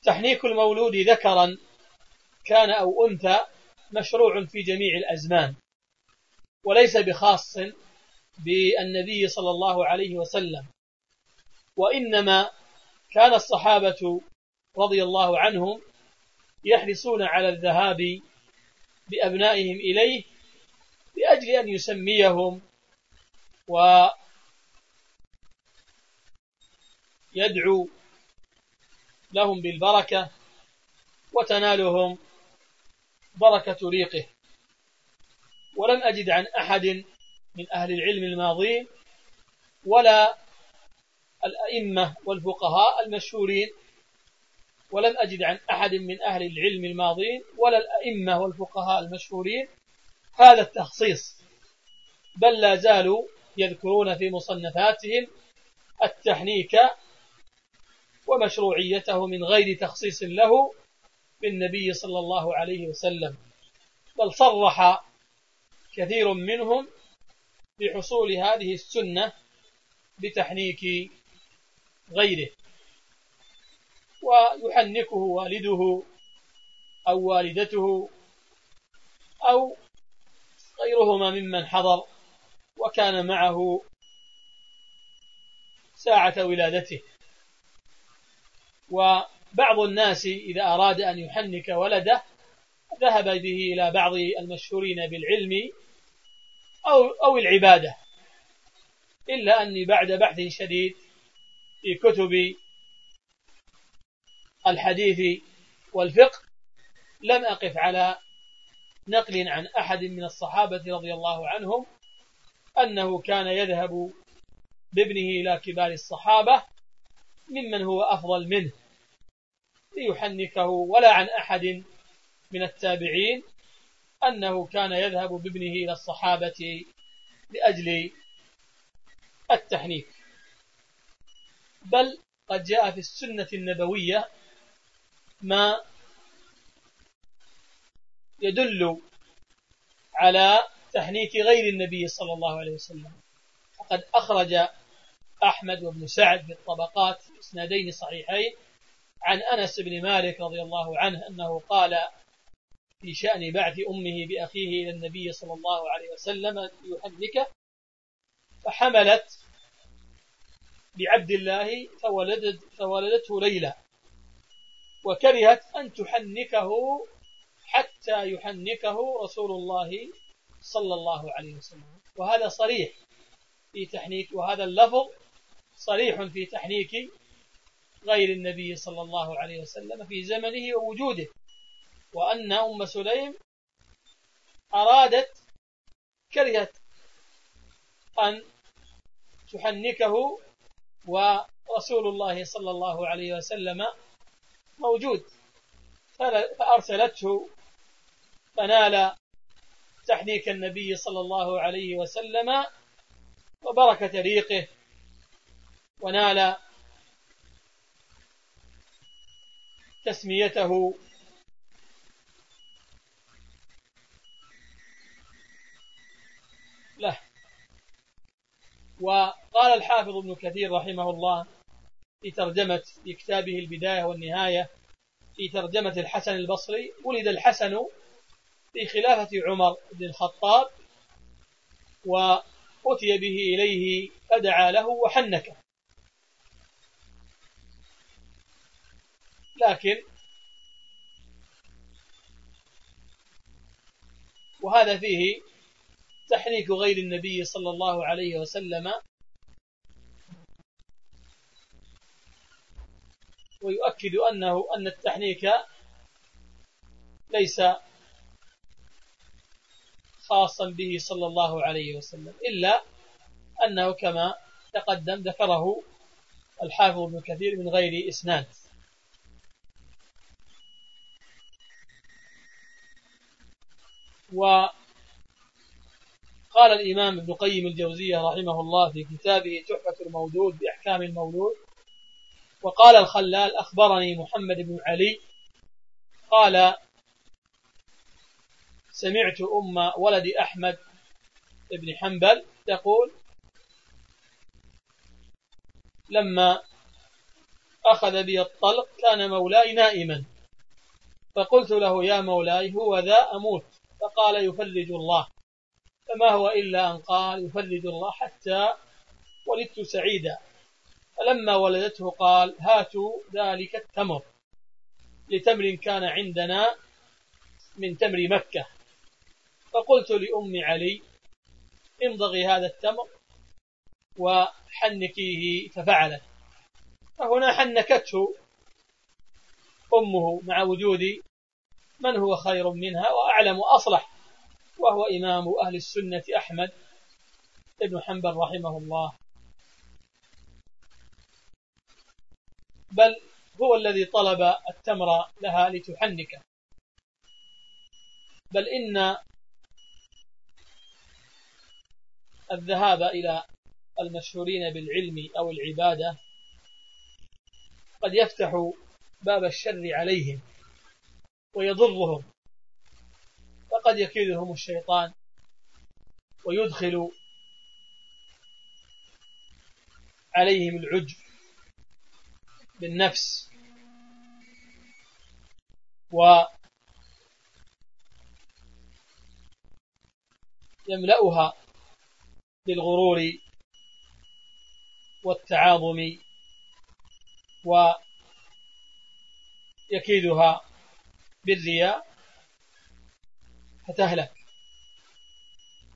تحنيك المولود ذكرا كان أو أنثى مشروع في جميع الأزمان، وليس بخاص بالنبي صلى الله عليه وسلم، وإنما كان الصحابة رضي الله عنهم يحرصون على الذهاب بأبنائهم إليه لأجل أن يسميهم ويدعو لهم بالبركة وتنالهم بركة ريقه. ولم أجد عن أحد من أهل العلم الماضين ولا الأئمة والفقهاء المشهورين، ولم أجد عن أحد من أهل العلم الماضين ولا الأئمة والفقهاء المشهورين هذا التخصيص، بل لا زالوا يذكرون في مصنفاتهم التحنيك ومشروعيته من غير تخصيص له بالنبي صلى الله عليه وسلم، بل صرح كثير منهم بحصول هذه السنة بتحنيك غيره، ويحنكه والده أو والدته أو غيرهما ممن حضر وكان معه ساعة ولادته. وبعض الناس إذا أراد أن يحنك ولده ذهب به إلى بعض المشهورين بالعلم أو العبادة، إلا أني بعد بحث شديد في كتب الحديث والفقه لم أقف على نقل عن أحد من الصحابة رضي الله عنهم أنه كان يذهب بابنه إلى كبار الصحابة ممن هو أفضل منه ليحنكه، ولا عن أحد من التابعين أنه كان يذهب بابنه إلى الصحابة لأجل التحنيك، بل قد جاء في السنة النبوية ما يدل على تحنيك غير النبي صلى الله عليه وسلم. وقد أخرج أحمد وابن سعد بالطبقات في إسنادين صحيحين عن أنس بن مالك رضي الله عنه أنه قال في شأن بعث أمه بأخيه إلى النبي صلى الله عليه وسلم ليحنكه، فحملت بعبد الله فولدته ليلى، وكرهت أن تحنكه حتى يحنكه رسول الله صلى الله عليه وسلم. وهذا صريح في تحنيك، وهذا اللفظ صريح في تحنيك غير النبي صلى الله عليه وسلم في زمنه ووجوده، وأن أم سليم كرهت أن تحنكه ورسول الله صلى الله عليه وسلم موجود، فأرسلته فنال تحنيك النبي صلى الله عليه وسلم وبركة ريقه، ونال تسميته له. وقال الحافظ ابن كثير رحمه الله في كتابه البداية والنهاية في ترجمة الحسن البصري: ولد الحسن في خلافة عمر بن الخطاب، وأتي به إليه فدعا له وحنكه، لكن وهذا فيه تحنيك غير النبي صلى الله عليه وسلم، ويؤكد أن التحنيك ليس خاصا به صلى الله عليه وسلم، إلا أنه كما تقدم ذكره الحافظ ابن كثير من غير إسناد. وقال الإمام ابن قيم الجوزية رحمه الله في كتابه تحفة المولود بأحكام المولود: وقال الخلال: أخبرني محمد بن علي قال: سمعت أم ولد أحمد بن حنبل تقول: لما أخذ بي الطلق كان مولاي نائما، فقلت له يا مولاي هو ذا أموت، فقال يفرج الله، فما هو إلا أن قال يفرج الله حتى ولدت سعيدا. فلما ولدته قال هاتوا ذلك التمر، لتمر كان عندنا من تمر مكة، فقلت لأم علي امضغي هذا التمر وحنكيه، ففعلت. فهنا حنكته أمه مع وجود من هو خير منها وأعلم وأصلح، وهو إمام أهل السنة أحمد بن حنبل رحمه الله، بل هو الذي طلب التمر لها لتحنكه. بل إن الذهاب إلى المشهورين بالعلم أو العبادة قد يفتح باب الشر عليهم ويضرهم، فقد يكيدهم الشيطان ويدخل عليهم العجب بالنفس ويملأها بالغرور والتعاظم، ويكيدها بالرياء فتهلك.